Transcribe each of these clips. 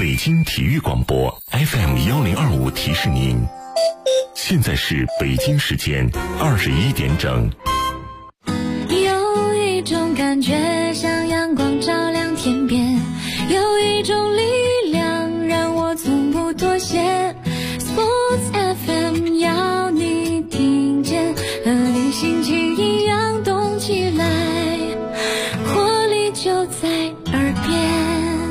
北京体育广播 FM1025提示您，现在是北京时间21点整。 有一种感觉像阳光照亮天边，有一种力量让我从不妥协。 Sports FM 要你听见，和你心情一样动起来，活力就在耳边。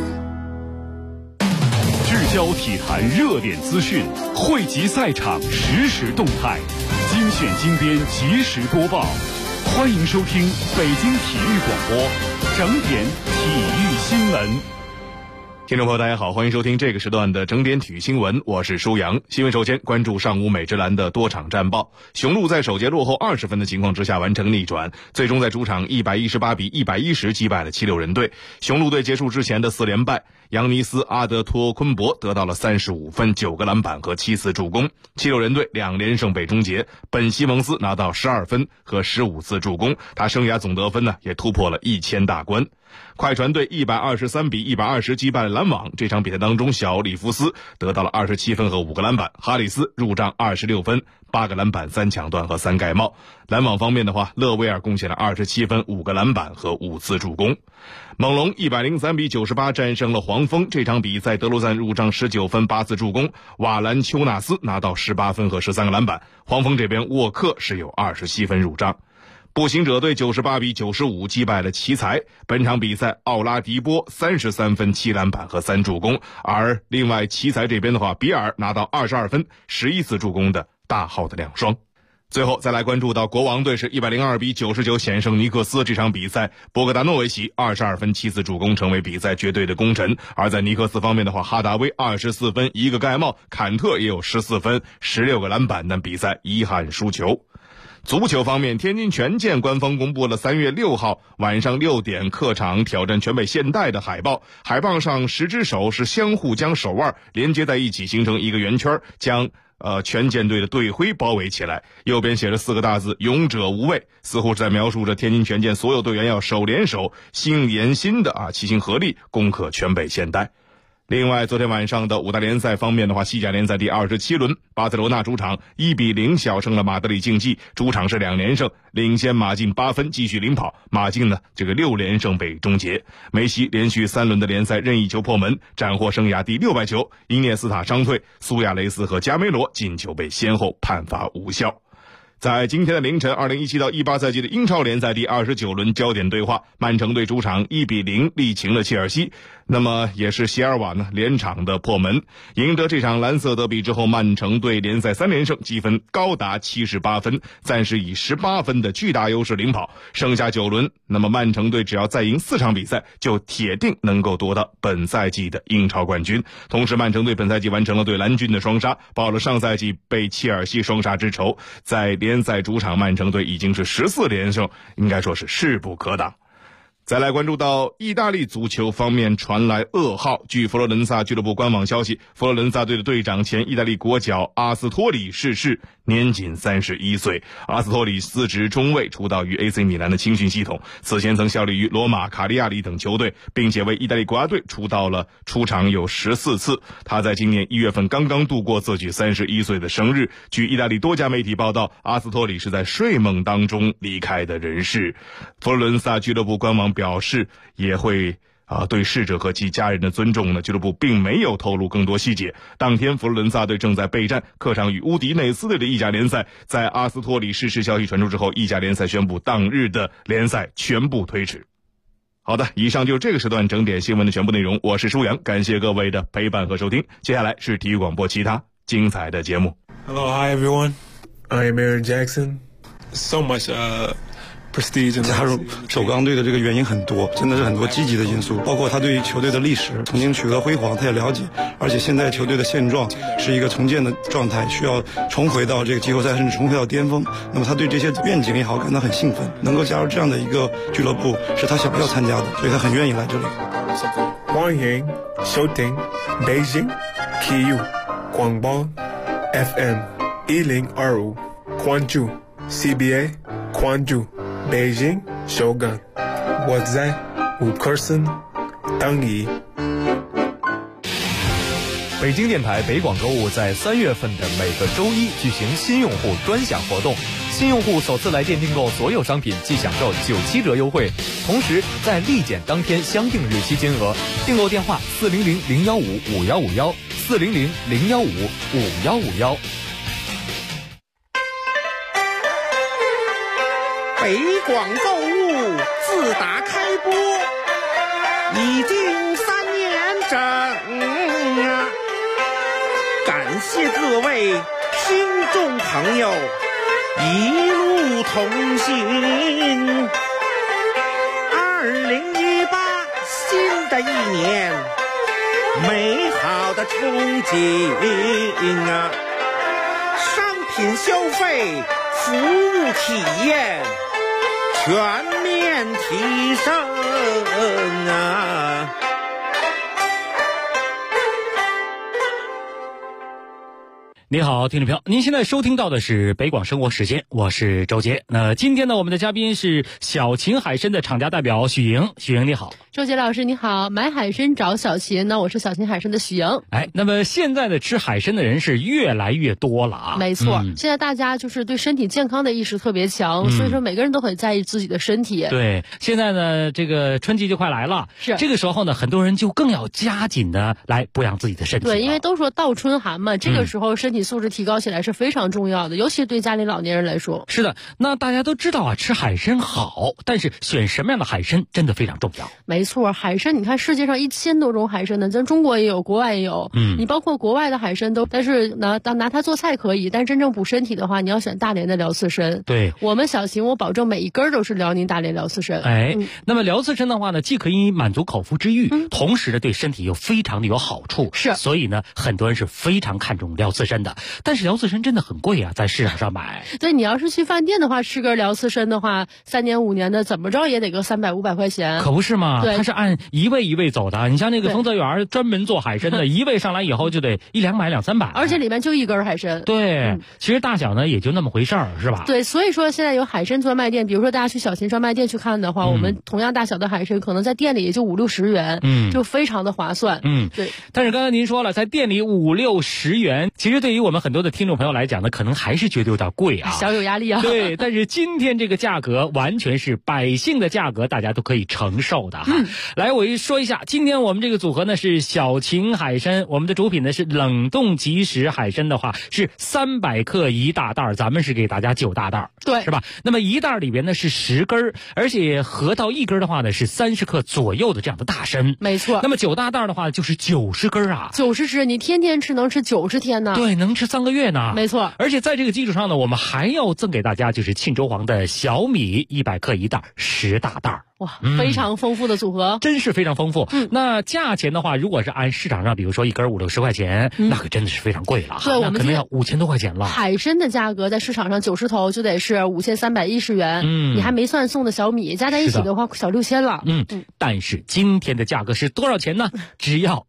聚焦体坛热点资讯，汇集赛场实时动态，精选精编及时播报。欢迎收听北京体育广播整点体育新闻。听众朋友大家好，欢迎收听这个时段的整点体育新闻，我是舒阳。新闻首先关注上午美职篮的多场战报。雄鹿在首节落后20分的情况之下完成逆转，最终在主场118比110击败了76人队。雄鹿队结束之前的4连败，扬尼斯·阿德托昆博得到了35分、9个篮板和7次助攻。76人队2连胜被终结，本西蒙斯拿到12分和15次助攻，他生涯总得分呢也突破了1000大关。快船队123比120击败了篮网，这场比赛当中小里弗斯得到了27分和5个篮板，哈里斯入账26分、8个篮板、3抢断和3盖帽。篮网方面的话，勒维尔贡献了27分、5个篮板和5次助攻。猛龙103比98战胜了黄蜂，这场比赛德罗赞入账19分、8次助攻，瓦兰丘纳斯拿到18分和13个篮板，黄蜂这边沃克是有27分入账。步行者队98比95击败了奇才，本场比赛奥拉迪波33分、7篮板和3助攻，而另外奇才这边的话，比尔拿到22分、11次助攻的大号的2双。最后再来关注到国王队是102比99险胜尼克斯，这场比赛博格达诺维奇22分、7次助攻成为比赛绝对的功臣。而在尼克斯方面的话，哈达威24分、1个盖帽，坎特也有14分、16个篮板，但比赛遗憾输球。足球方面，天津权健官方公布了3月6号晚上6点客场挑战全北现代的海报，海报上10只手是相互将手腕连接在一起，形成一个圆圈，将权健队的队徽包围起来，右边写着4个大字勇者无畏，似乎是在描述着天津权健所有队员要手连手心连心的齐心合力攻克全北现代。另外，昨天晚上的5大联赛方面的话，西甲联赛第27轮，巴塞罗那主场1比0小胜了马德里竞技，主场是2连胜，领先马竞8分，继续领跑。马竞呢，这个6连胜被终结。梅西连续3轮的联赛任意球破门，斩获生涯第600球。伊涅斯塔伤退，苏亚雷斯和加梅罗进球被先后判罚无效。在今天的凌晨，2017到18赛季的英超联赛第29轮焦点对话，曼城队主场1比0力擒了切尔西，那么也是席尔瓦呢连场的破门。赢得这场蓝色德比之后，曼城队联赛3连胜，积分高达78分，暂时以18分的巨大优势领跑。剩下9轮，那么曼城队只要再赢4场比赛，就铁定能够夺到本赛季的英超冠军。同时，曼城队本赛季完成了对蓝军的双杀，报了上赛季被切尔西双杀之仇。在联赛主场，曼城队已经是14连胜，应该说是势不可挡。再来关注到意大利足球方面传来噩耗，据佛罗伦萨俱乐部官网消息，佛罗伦萨队的队长前意大利国脚阿斯托里逝世，年仅31岁。阿斯托里司职中卫，出道于 AC 米兰的青训系统，此前曾效力于罗马、卡利亚里等球队，并且为意大利国家队出场有14次。他在今年1月份刚刚度过自己31岁的生日。据意大利多家媒体报道，阿斯托里是在睡梦当中离开的人世。佛罗伦萨俱乐部官网表示也会对逝者和其家人的尊重呢，俱乐部并没有透露更多细节。当天佛罗伦萨队正在备战客场与乌迪内斯队的意甲联赛，在阿斯托里逝世消息传出之后，意甲联赛宣布当日的联赛全部推迟。好的，以上就是这个时段整点新闻的全部内容，我是舒阳，感谢各位的陪伴和收听。接下来是体育广播其他精彩的节目。 Hello, hi everyone. I am Aaron Jackson. So much加入首钢队的这个原因很多，真的是很多积极的因素，包括他对于球队的历史曾经取得辉煌他也了解，而且现在球队的现状是一个重建的状态，需要重回到这个季后赛甚至重回到巅峰。那么他对这些愿景也好感到很兴奋，能够加入这样的一个俱乐部是他想要参加的，所以他很愿意来这里。 欢迎收听北京体育广播 FM 1025，关注 CBA， 关注北京首钢，我在5%等你。 北京电台北广购物在3月份的每个周一举行新用户专享活动，新用户首次来电订购所有商品即享受97折优惠，同时在立减当天相定日期金额。订购电话400-015-5151，400-015-5151。 北广购物自打开播已经3年整啊，感谢各位听众朋友一路同行。2018新的一年，美好的憧憬啊，商品消费，服务体验全面提升啊！ 你好，听众朋友，您现在收听到的是北广生活时间，我是周杰。那今天呢，我们的嘉宾是小秦海参的厂家代表许莹。许莹你好。 周杰老师你好，买海参找小秦呢，我是小秦海参的许莹。 那么现在的吃海参的人是越来越多了啊。 没错，现在大家就是对身体健康的意识特别强，所以说每个人都很在意自己的身体。 对，现在呢，这个春季就快来了， 是这个时候呢，很多人就更要加紧的来补养自己的身体。 对，因为都说倒春寒嘛，这个时候身体素质提高起来是非常重要的，尤其对家里老年人来说。 是的，那大家都知道啊，吃海参好，但是选什么样的海参真的非常重要。 没错，海参你看世界上1000多种海参呢，咱中国也有，国外也有。你包括国外的海参都，但是拿它做菜可以，但真正补身体的话，你要选大连的辽刺参。 对， 我们小秦我保证每一根都是辽宁大连辽刺参。 那么辽刺参的话呢，既可以满足口腹之欲，同时呢对身体又非常的有好处。 是， 所以呢很多人是非常看重辽刺参的。但是辽刺参真的很贵啊，在市场上买。 对，你要是去饭店的话，吃根辽刺参的话，3年5年的怎么着也得个300、500块钱。 可不是嘛？ 对， 它是按一位一位走的。你像那个丰泽园专门做海参的，一位上来以后就得100-200、300， 而且里面就一根海参。 对，其实大小呢也就那么回事儿，是吧？ 对，所以说现在有海参专卖店，比如说大家去小秦专卖店去看的话，我们同样大小的海参可能在店里也就50-60元，就非常的划算。 对。但是刚才您说了，在店里50-60元，其实对于我们很多的听众朋友来讲呢，可能还是觉得有点贵啊， 小有压力啊。 对，但是今天这个价格完全是百姓的价格，大家都可以承受的哈。来，我说一下，今天我们这个组合呢是小秦海参，我们的主品呢是冷冻即食海参的话是300克一大袋，咱们是给大家9大袋， 对， 是吧？那么一袋里边呢是10根，而且合到一根的话呢是30克左右的这样的大参。 没错。 那么9大袋的话就是90根啊 ，90只，你天天吃能吃90天呢。 对，能吃3个月呢。 没错。 而且在这个基础上呢，我们还要赠给大家就是沁州黄的小米100克一袋，10大袋。 哇，非常丰富的组合， 真是非常丰富。那价钱的话，如果是按市场上，比如说一根50-60块钱，那可真的是非常贵了。 对，我们可能要5000多块钱了。 海参的价格在市场上90头就得是5310元，你还没算送的小米，加在一起的话小6000了。 但是今天的价格是多少钱呢？只要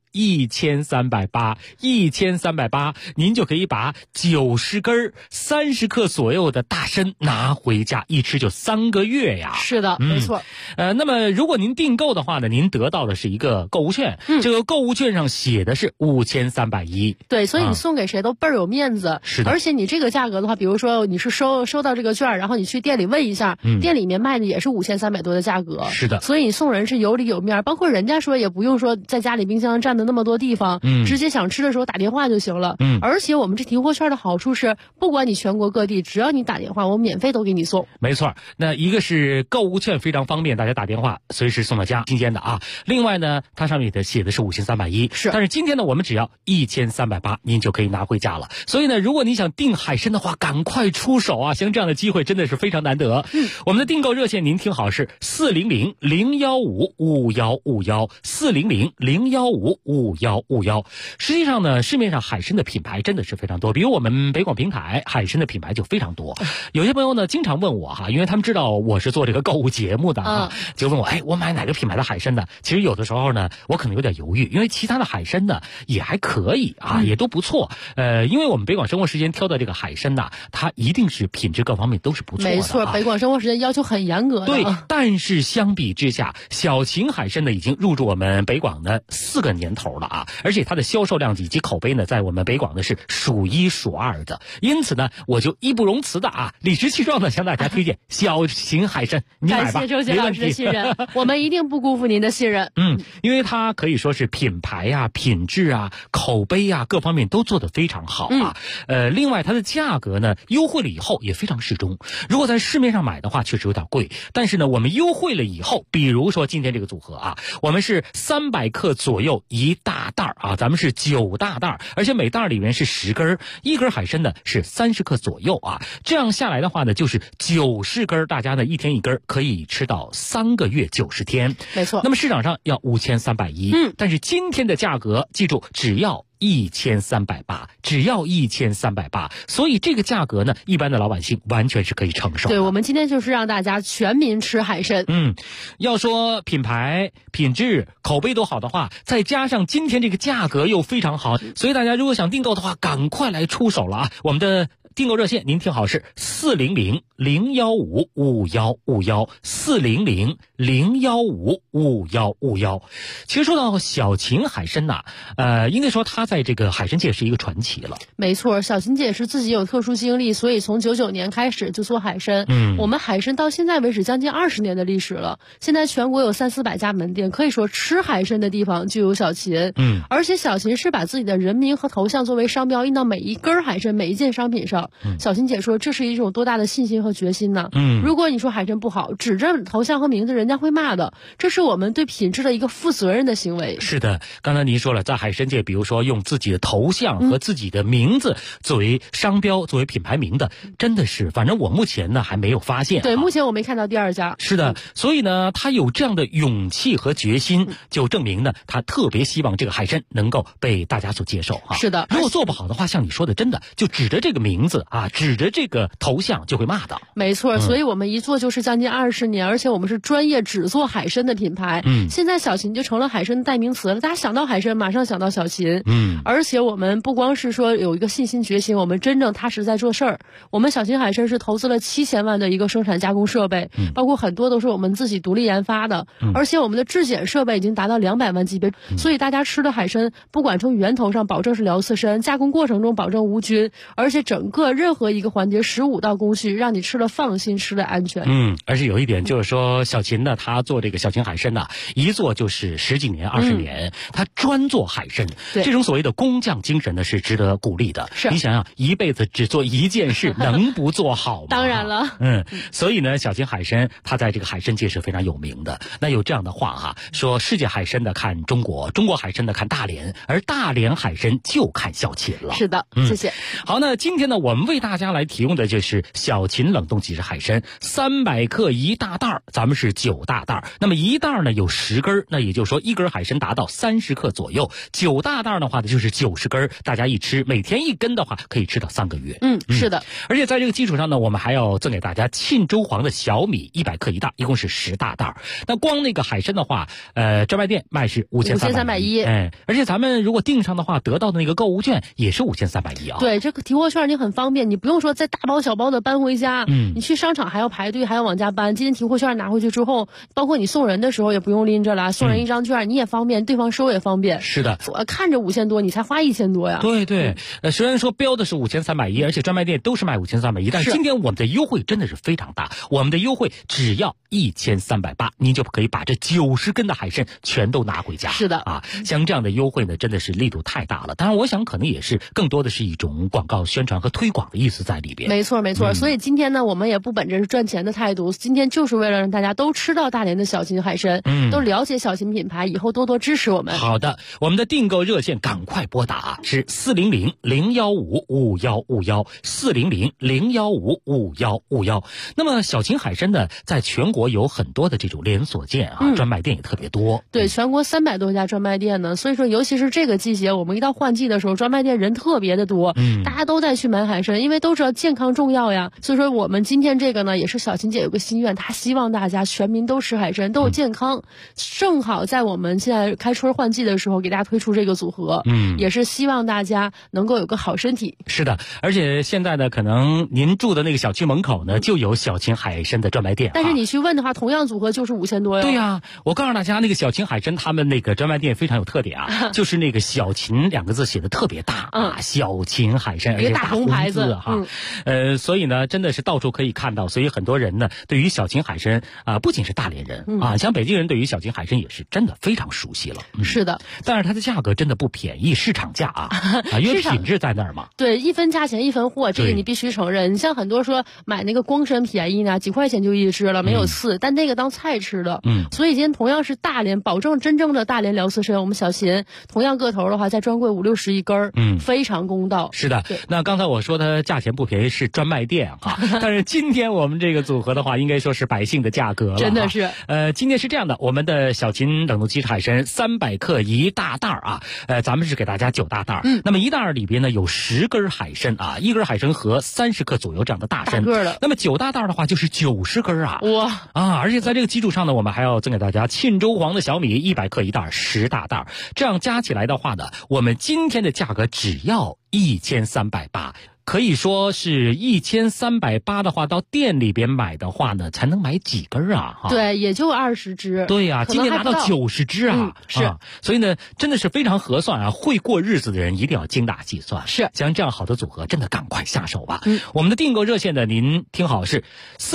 1380，1380，您就可以把90根30克左右的大参拿回家，一吃就3个月呀。 是的，没错。 那么如果您订购的话呢，您得到的是一个购物券，这个购物券上写的是5310。 对，所以你送给谁都倍儿有面子。 是的。 而且你这个价格的话，比如说你是收到这个券，然后你去店里问一下，店里面卖的也是5300多的价格。 是的。 所以你送人是有理有面，包括人家说也不用说在家里冰箱占的那么多地方，直接想吃的时候打电话就行了。而且我们这提货券的好处是，不管你全国各地，只要你打电话，我免费都给你送。 没错，那一个是购物券非常方便，大家打电话随时送到家，新鲜的啊。另外呢，它上面写的是5310， 是。 但是今天呢，我们只要1380，您就可以拿回家了。所以呢，如果你想订海参的话，赶快出手啊！像这样的机会真的是非常难得。我们的订购热线您听好是400-015-5151，400-015-5151。实际上呢，市面上海参的品牌真的是非常多，比如我们北广平台海参的品牌就非常多。有些朋友呢经常问我哈，因为他们知道我是做这个购物节目的啊，就问我我买哪个品牌的海参的？其实有的时候呢，我可能有点犹豫，因为其他的海参呢也还可以啊，也都不错。因为我们北广生活时间挑的这个海参呢，它一定是品质各方面都是不错的。 没错，北广生活时间要求很严格的。 对，但是相比之下，小秦海参呢已经入驻我们北广的4个年头。 头了啊，而且它的销售量以及口碑呢，在我们北广呢是数一数二的。因此呢，我就义不容辞的啊，理直气壮的向大家推荐小秦海参，你买吧， 感谢周杰老师的信任，我们一定不辜负您的信任。 因为它可以说是品牌啊、品质啊、口碑啊各方面都做得非常好啊。另外它的价格呢优惠了以后也非常适中。如果在市面上买的话，确实有点贵，但是呢，我们优惠了以后，比如说今天这个组合啊，我们是300克左右一大袋啊，咱们是9大袋，而且每袋里面是10根，一根海参呢是30克左右啊。这样下来的话呢，就是90根，大家呢一天一根，可以吃到3个月90天。 没错。 那么市场上要5310，但是今天的价格，记住只要1380，只要1380，所以这个价格呢，一般的老百姓完全是可以承受的。 对，我们今天就是让大家全民吃海参。 要说品牌、品质、口碑都好的话，再加上今天这个价格又非常好，所以大家如果想订购的话，赶快来出手了啊！我们的订购热线您听好，是400-015-5151，400-015-5151。其实说到小秦海参呐，应该说他在这个海参界是一个传奇了。 没错，小秦姐是自己有特殊经历，所以从99年开始就做海参。我们海参到现在为止将近20年的历史了，现在全国有300-400家门店，可以说吃海参的地方就有小秦。而且小秦是把自己的人名和头像作为商标印到每一根海参、每一件商品上。小秦姐说，这是一种多大的信心和决心呢？如果你说海参不好，指着头像和名字，人家会骂的。这是我们对品质的一个负责任的行为。 是的，刚才您说了，在海参界，比如说用自己的头像和自己的名字作为商标、作为品牌名的，真的是，反正我目前呢还没有发现。 对，目前我没看到第二家。 是的，所以呢，他有这样的勇气和决心，就证明呢，他特别希望这个海参能够被大家所接受啊。 是的， 如果做不好的话，像你说的，真的就指着这个名字啊，指着这个头像就会骂的。 没错，所以我们一做就是将近20年，而且我们是专业只做海参的品牌。现在小秦就成了海参的代名词了，大家想到海参马上想到小秦。而且我们不光是说有一个信心决心，我们真正踏实在做事儿。我们小秦海参是投资了7000万的一个生产加工设备，包括很多都是我们自己独立研发的，而且我们的质检设备已经达到200万级别，所以大家吃的海参不管从源头上保证是辽刺参，加工过程中保证无菌，而且整个任何一个环节15道工序，让你吃了放心，吃了安全。 而且有一点就是说，小秦呢，他做这个小秦海参呢，一做就是10几年、20年，他专做海参，这种所谓的工匠精神呢，是值得鼓励的。 是， 你想想，一辈子只做一件事，能不做好吗？ 当然了。 所以呢，小秦海参他在这个海参界是非常有名的。那有这样的话哈，说世界海参的看中国，中国海参的看大连，而大连海参就看小秦了。 是的，谢谢。 好，那今天呢，我们为大家来提供的就是小秦冷冻即食海参，300克一大袋，咱们是9大袋。那么一袋呢有10根，那也就是说一根海参达到30克左右，9大袋的话呢就是90根，大家一吃，每天1根的话可以吃到3个月。 是的。 而且在这个基础上呢，我们还要赠给大家沁州黄的小米100克一袋，一共是10大袋。那光那个海参的话，专卖店卖是5310，而且咱们如果订上的话，得到的那个购物券也是5310啊。 对，这个提货券你很方便，你不用说再大包小包的搬回家，你去商场还要排队，还要往家搬。今天提货券拿回去之后，包括你送人的时候也不用拎着了，送人一张券你也方便，对方收也方便。 是的， 我看着5000多，你才花1000多呀。 对，虽然说标的是5310，而且专卖店都是卖5310，但是今天我们的优惠真的是非常大，我们的优惠只要1380，您就可以把这90根的海参全都拿回家。 是的啊，像这样的优惠呢，真的是力度太大了。当然，我想可能也是更多的是一种广告宣传和推广的意思在里边。 没错，所以今天呢，我们也不本着是赚钱的态度，今天就是为了让大家都吃到大连的小秦海参，都了解小秦品牌，以后多多支持我们。 好的，我们的订购热线赶快拨打，是400-015-5151，400-015-5151。那么小秦海参呢，在全国有很多的这种连锁店啊，专卖店也特别多。 对，全国300多家专卖店呢，所以说尤其是这个季节，我们一到换季的时候，专卖店人特别的多，大家都在去买海海参，因为都知道健康重要呀。所以说我们今天这个呢，也是小琴姐有个心愿，她希望大家全民都吃海参，都有健康。正好在我们现在开春换季的时候，给大家推出这个组合，也是希望大家能够有个好身体。 是的，而且现在呢，可能您住的那个小区门口呢，就有小琴海参的专卖店。 但是你去问的话，同样组合就是5000多哟。 对呀，我告诉大家，那个小琴海参他们那个专卖店非常有特点啊，就是那个小琴2个字写的特别大啊，小琴海参，而且大红牌子哈。所以呢，真的是到处可以看到，所以很多人呢，对于小琴海参不仅是大连人啊，像北京人对于小琴海参也是真的非常熟悉了。 是的， 但是它的价格真的不便宜，市场价啊，因为品质在那儿嘛。 对，一分价钱一分货，这个你必须承认。你像很多说买那个光参便宜呢，几块钱就一只了，没有刺，但那个当菜吃的。所以今天同样是大连，保证真正的大连辽刺参，我们小琴同样个头的话，在专柜50-60一根非常公道。 是的，那刚才我说它价钱不便宜是专卖店哈，但是今天我们这个组合的话，应该说是百姓的价格了。 真的是。 今天是这样的，我们的小琴冷冻鸡翅海参300克1大袋啊，咱们是给大家9大袋。那么1袋里边呢有10根海参啊，1根海参和30克左右这样的大参。那么9大袋的话就是90根啊。 哇啊！而且在这个基础上呢，我们还要赠给大家沁州黄的小米100克1袋10大袋，这样加起来的话呢，我们今天的价格只要1380。可以说是1380的话，到店里边买的话呢，才能买几根啊？ 对，也就20只。 对呀，今天拿到90只啊！ 是， 所以呢，真的是非常合算啊！会过日子的人一定要精打细算。 是， 像这样好的组合，真的赶快下手吧。我们的订购热线呢，您听好是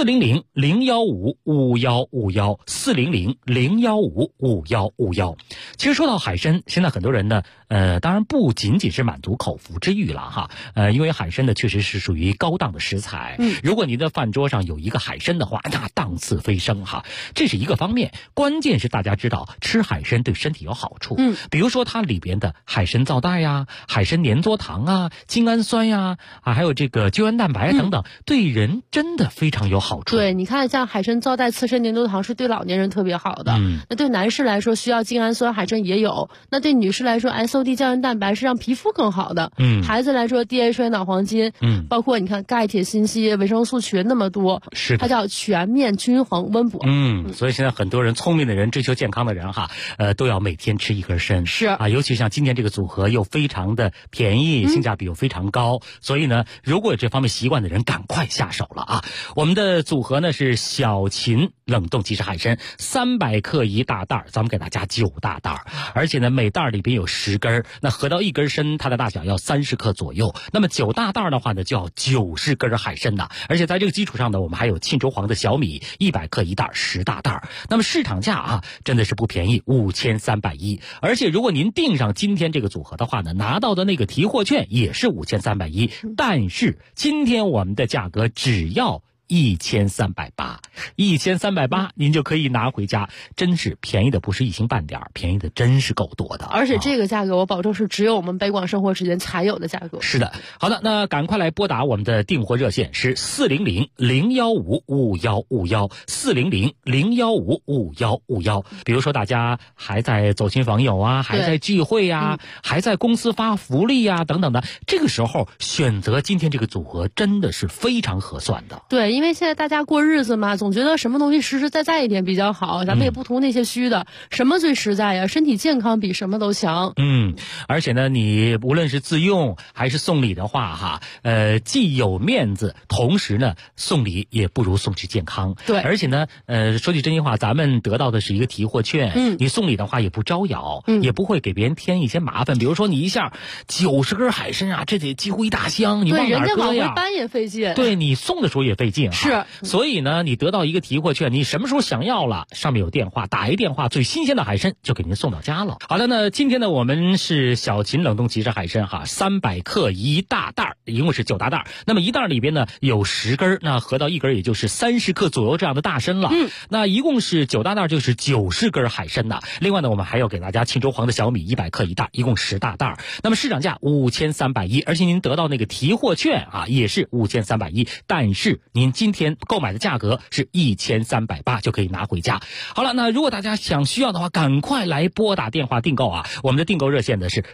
400-015-5151，400-015-5151。其实说到海参，现在很多人呢，当然不仅仅是满足口腹之欲了哈，因为海参呢确实是属于高档的食材。如果您的饭桌上有一个海参的话，那档次飞升哈，这是一个方面。关键是大家知道吃海参对身体有好处，比如说它里边的海参皂带呀、海参粘唑糖啊、精氨酸呀还有这个胶原蛋白等等，对人真的非常有好处。 对，你看像海参皂带、刺参粘唑糖是对老年人特别好的。那对男士来说需要精氨酸，海参也有。那对女士来说 SOD 胶原蛋白是让皮肤更好的。孩子来说 DHA 脑黄金，包括你看钙、铁、锌、硒、维生素群那么多， 是它叫全面均衡温补。 所以现在很多人聪明的人、追求健康的人哈，都要每天吃1根参。 是啊，尤其像今天这个组合又非常的便宜，性价比又非常高，所以呢，如果有这方面习惯的人，赶快下手了啊！我们的组合呢是小琴冷冻鸡翅海参300克1大袋，咱们给大家9大袋，而且呢每袋里边有10根，那合到1根参，它的大小要30克左右。那么9大袋的话呢，就要90根海参呐，而且在这个基础上呢，我们还有沁州黄的小米100克1袋10大袋。那么市场价啊，真的是不便宜，5310。而且如果您订上今天这个组合的话呢，拿到的那个提货券也是5310，但是今天我们的价格只要1380，1380您就可以拿回家，真是便宜的不是一星半点，便宜的真是够多的。 而且这个价格我保证是只有我们北广生活时间才有的价格。 是的，好的，那赶快来拨打我们的订货热线是400-015-5151，400-015-5151。比如说大家还在走亲访友啊，还在聚会啊，还在公司发福利啊等等的，这个时候选择今天这个组合真的是非常合算的。 对，因为现在大家过日子嘛，总觉得什么东西实实在在一点比较好，咱们也不图那些虚的，什么最实在呀？身体健康比什么都强。 而且呢，你无论是自用还是送礼的话哈，既有面子，同时呢送礼也不如送去健康。 对， 而且呢，说句真心话，咱们得到的是一个提货券，你送礼的话也不招摇，也不会给别人添一些麻烦。比如说你一下90根海参啊，这得几乎1大箱，你往哪搁呀？ 人家往回搬也费劲。 对，你送的时候也费劲。 是， 所以呢，你得到一个提货券，你什么时候想要了，上面有电话，打一电话，最新鲜的海参就给您送到家了。好的，那今天呢，我们是小琴冷冻鸡翅海参哈，300克1大袋，一共是9大袋。那么1袋里边呢有10根，那合到1根也就是30克左右这样的大参了。那一共是9大袋，就是90根海参呐。另外呢，我们还要给大家沁州黄的小米100克1袋，一共10大袋。那么市场价5310，而且您得到那个提货券啊，也是5310，但是您今天购买的价格是1380就可以拿回家。好了，那如果大家需要的话，赶快来拨打电话订购啊！我们的订购热线呢是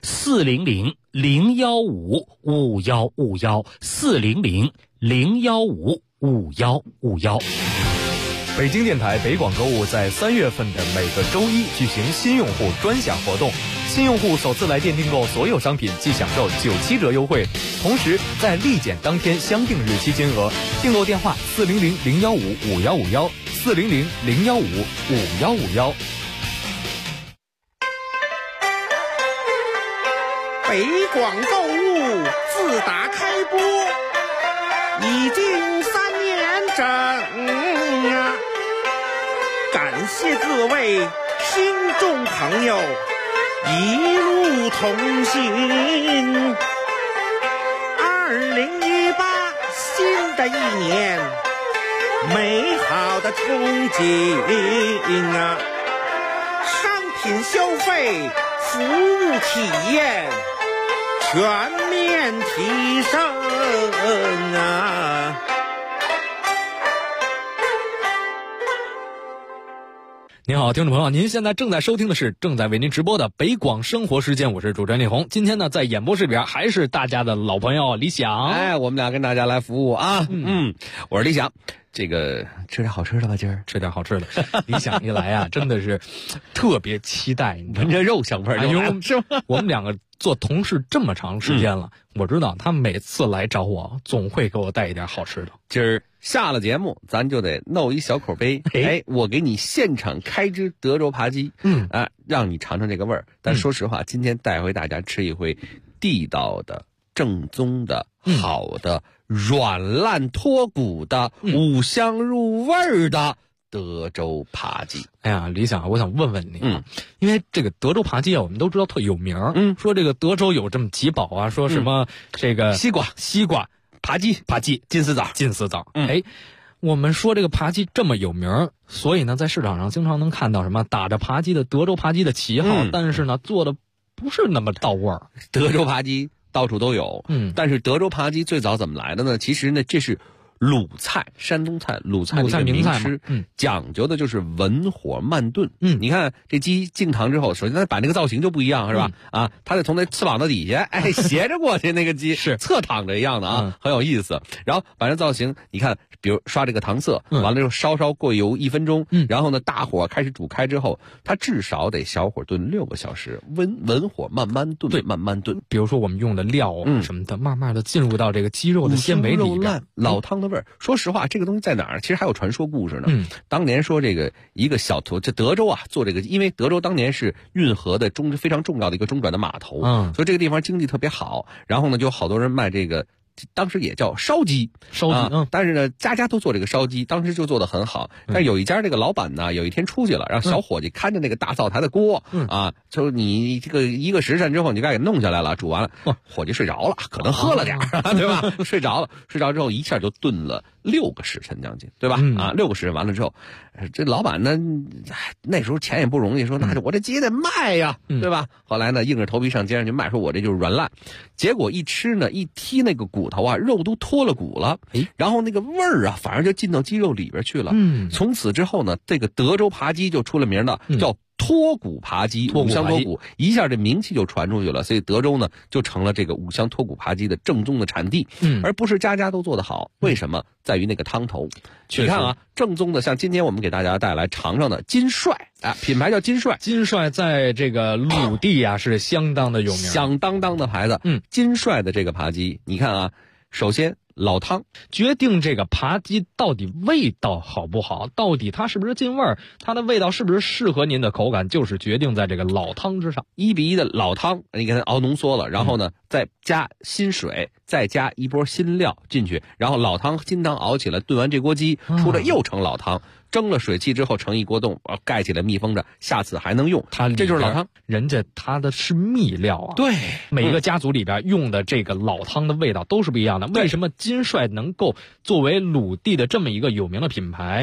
400-015-5151，400-015-5151。 北京电台北广购物在3月份的每个周一举行新用户专享活动，新用户首次来电订购所有商品即享受97折优惠，同时在立减当天相定日期金额。订购电话400-015-5151，400-015-5151。 北广购物自打开播已经3年整啊！感谢各位听众朋友一路同行。2018新的一年，美好的憧憬啊！商品消费，服务体验全面提升啊！ 您好，听众朋友，您现在正在收听的是正在为您直播的北广生活时间，我是主持人李红。今天呢，在演播室里边还是大家的老朋友李想。 哎，我们俩跟大家来服务啊。我是李想。这个吃点好吃的吧，今儿吃点好吃的。 李想一来啊，真的是特别期待， 闻着肉香味儿就来了，是吗？ 我们两个做同事这么长时间了，我知道他每次来找我，总会给我带一点好吃的。 今儿下了节目，咱就得弄一小口杯，我给你现场开只德州扒鸡，让你尝尝这个味儿。但说实话，今天带回大家吃一回地道的、正宗的、好的。软烂脱骨的、五香入味儿的德州扒鸡。 哎呀，李想，我想问问你，因为这个德州扒鸡啊，我们都知道特有名，说这个德州有这么几宝啊，说什么这个西瓜、扒鸡、金丝枣， 哎，我们说这个扒鸡这么有名，所以呢，在市场上经常能看到什么打着扒鸡的德州扒鸡的旗号，但是呢，做的不是那么到味儿。 德州扒鸡到处都有，但是德州扒鸡最早怎么来的呢？其实呢，这是鲁菜，山东菜，鲁菜的一个名吃，讲究的就是文火慢炖。你看这鸡进膛之后，首先它摆那个造型就不一样，是吧？它得从那翅膀的底下，斜着过去，那个鸡是侧躺着一样的啊，很有意思。然后把这造型，你看，比如刷这个糖色，完了之后稍过油1分钟，然后呢大火开始煮开之后，它至少得小火炖6个小时，文火慢慢炖，对，慢慢炖。 比如说我们用的料什么的，慢慢的进入到这个鸡肉的纤维里边， 老汤的味儿。说实话，这个东西在哪儿？其实还有传说故事呢。当年说这个一个小这德州啊，做这个，因为德州当年是运河的非常重要的一个中转的码头，所以这个地方经济特别好。然后呢，就好多人卖这个。当时也叫烧鸡，但是呢，家家都做这个烧鸡，当时就做得很好。但是有一家这个老板呢，有一天出去了，让小伙计看着那个大灶台的锅，就你这个1个时辰之后，你就该给弄下来了，煮完了，伙计睡着了，可能喝了点对吧？睡着之后一下就炖了6个时辰将近，对吧？6个时辰完了之后，这老板呢，那时候钱也不容易，说那我这鸡得卖呀，对吧？后来呢，硬着头皮上街上去卖，说我这就是软烂。结果一吃呢，一剔那个骨头啊，肉都脱了骨了，然后那个味儿啊，反而就进到鸡肉里边去了。从此之后呢，这个德州扒鸡就出了名的，叫脱骨扒鸡，五香脱骨，一下这名气就传出去了。所以德州呢，就成了这个五香脱骨扒鸡的正宗的产地，而不是家家都做得好。为什么？在于那个汤头。你看啊，正宗的，像今天我们给大家带来尝尝的金帅，品牌叫金帅。 金帅在这个鲁地啊是相当的有名， 响当当的牌子。金帅的这个扒鸡，你看啊，首先老汤决定这个扒鸡到底味道好不好，到底它是不是进味儿，它的味道是不是适合您的口感，就是决定在这个老汤之上。 1比1的老汤，你给它熬浓缩了，然后呢再加新水，再加一波新料进去，然后老汤金汤熬起来，炖完这锅鸡出来又成老汤。蒸了水汽之后盛一锅冻，盖起来密封着，下次还能用。这就是老汤， 人家它的是秘料啊。 对， 每个家族里边用的这个老汤的味道都是不一样的。为什么金帅能够作为鲁地的这么一个有名的品牌，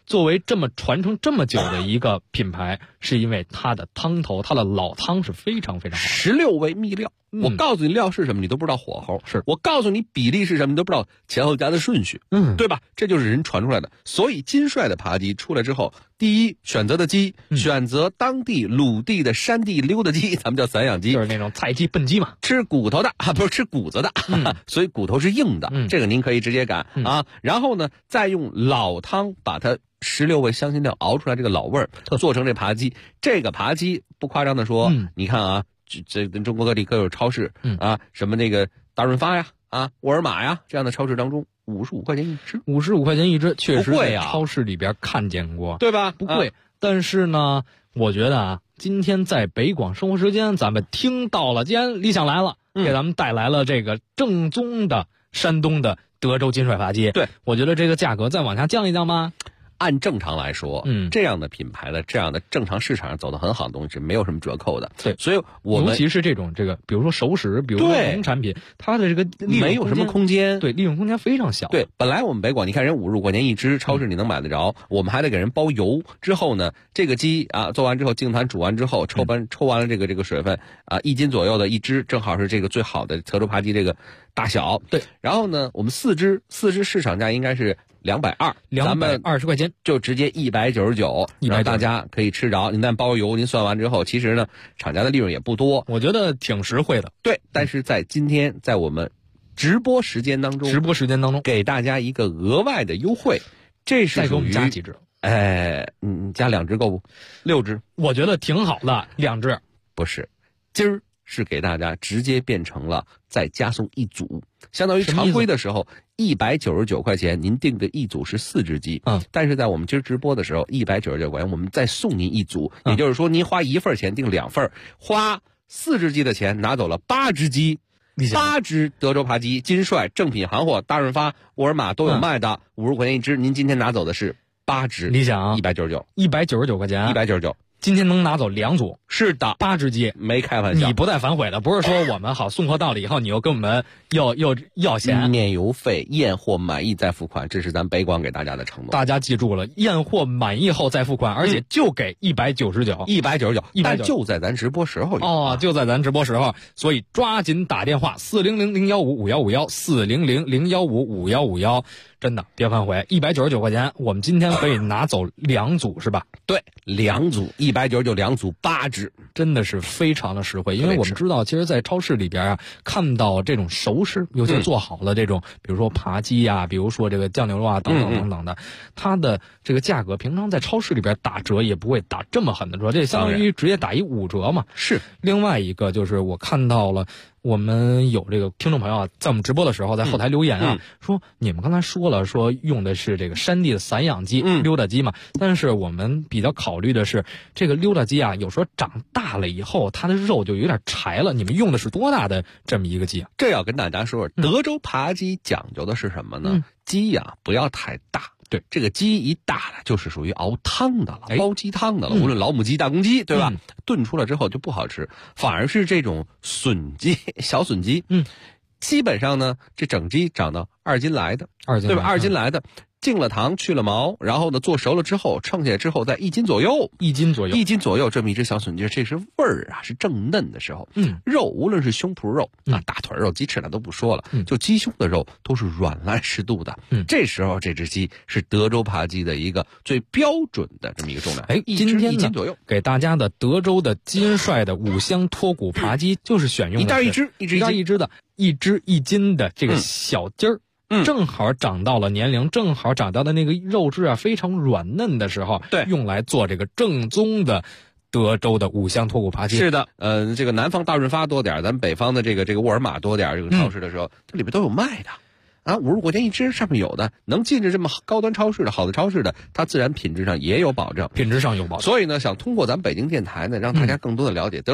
作为这么传承这么久的一个品牌，是因为它的汤头，它的老汤是非常非常好的。 16味秘料，我告诉你料是什么，你都不知道火候； 是我告诉你比例是什么，你都不知道前后加的顺序，对吧？这就是人传出来的。所以金帅的扒鸡出来之后，第一选择的鸡，选择当地鲁地的山地溜达鸡，咱们叫散养鸡， 就是那种菜鸡笨鸡嘛， 吃骨头的不是吃骨子的，所以骨头是硬的，这个您可以直接擀啊。然后呢，再用老汤把它16味香辛料熬出来这个老味儿，做成这扒鸡。这个扒鸡不夸张的说，你看啊，这跟中国各地各有超市啊，什么那个大润发呀、沃尔玛呀这样的超市当中，55块钱一只 ，55块钱一只，确实贵啊， 超市里边看见过， 对吧？ 不贵，但是呢，我觉得啊，今天在北广生活时间，咱们听到了，既然李想来了，给咱们带来了这个正宗的山东的德州金帅扒鸡， 对， 我觉得这个价格再往下降一降吧。 按正常来说，这样的品牌的这样的正常市场上走得很好的东西是没有什么折扣的。 对， 所以我们尤其是这种比如说熟食，比如说农产品，它的这个利润没有什么空间， 对，利润空间非常小。 对，本来我们北广，你看人55块钱一只，超市你能买得着，我们还得给人包邮。之后呢，这个鸡啊做完之后，净坛煮完之后，抽完了这个水分啊，1斤左右的一只，正好是这个最好的德州扒鸡这个大小。 对， 然后呢，我们4只市场价应该是220，咱们 220块钱就直接199，让大家可以吃着。您但包邮，您算完之后，其实呢，厂家的利润也不多， 我觉得挺实惠的。 对，但是在今天，在我们直播时间当中，给大家一个额外的优惠，这是再给我们加几只？ 加2只够不？6只， 我觉得挺好的，2只不是，今儿是给大家直接变成了再加送1组，相当于常规的时候199块钱，您订的1组是4只鸡，但是在我们今儿直播的时候199块钱，我们再送您1组，也就是说您花1份钱订2份，花4只鸡的钱拿走了8只鸡。8只德州扒鸡，金帅正品行货，大润发、沃尔玛都有卖的，50块钱一只。您今天拿走的是8只， 你想 199 块钱 ，199。 今天能拿走2组， 是的 ，8只鸡， 没开玩笑。 你不带反悔的，不是说我们好送货到了以后，你又跟我们要钱， 免邮费，验货满意再付款，这是咱北广给大家的承诺。 大家记住了，验货满意后再付款，而且就给 199，但就在咱直播时候就在咱直播时候，所以抓紧打电话400-015-5151，400-015-5151，真的别反悔，199块钱，我们今天可以拿走2组是吧？ 对，2组199，2组8只， 真的是非常的实惠。因为我们知道，其实，在超市里边啊，看到这种熟食，尤其做好了这种，比如说扒鸡啊，比如说这个酱牛肉啊，等等等等的，它的这个价格，平常在超市里边打折也不会打这么狠的折，这相当于直接打5折嘛。 是。 另外一个就是我看到了。我们有这个听众朋友啊，在我们直播的时候，在后台留言啊，说你们刚才说了，说用的是这个山地的散养鸡、溜达鸡嘛，但是我们比较考虑的是，这个溜达鸡啊，有时候长大了以后，它的肉就有点柴了。你们用的是多大的这么一个鸡啊？ 这要跟大家说，德州扒鸡讲究的是什么呢？鸡呀，不要太大。对，这个鸡一大了，就是属于熬汤的了，煲鸡汤的了。无论老母鸡、大公鸡，对吧？炖出来之后就不好吃，反而是这种笋鸡、小笋鸡，基本上呢，这整鸡长到2斤来的，对吧？2斤来的。进了糖，去了毛，然后呢做熟了之后，称下来之后在1斤左右，1斤左右这么一只小笋鸡，这是味儿啊，是正嫩的时候。肉无论是胸脯肉大腿肉、鸡翅那都不说了，就鸡胸的肉都是软烂适度的。这时候这只鸡是德州扒鸡的一个最标准的这么一个重量。 今天 1斤左右给大家的德州的金帅的5香脱骨扒鸡，就是选用的一只一只的1斤的这个小鸡儿。正好长到了年龄，正好长到的那个肉质啊非常软嫩的时候， 对， 用来做这个正宗的德州的5香脱骨扒鸡。 是的，这个南方大润发多点，咱北方的这个沃尔玛多点，这个超市的时候，它里边都有卖的。50块钱一只，上面有的能进着这么高端超市的好的超市的，它自然品质上也有保证， 品质上有保证。 所以呢，想通过咱北京电台呢，让大家更多的了解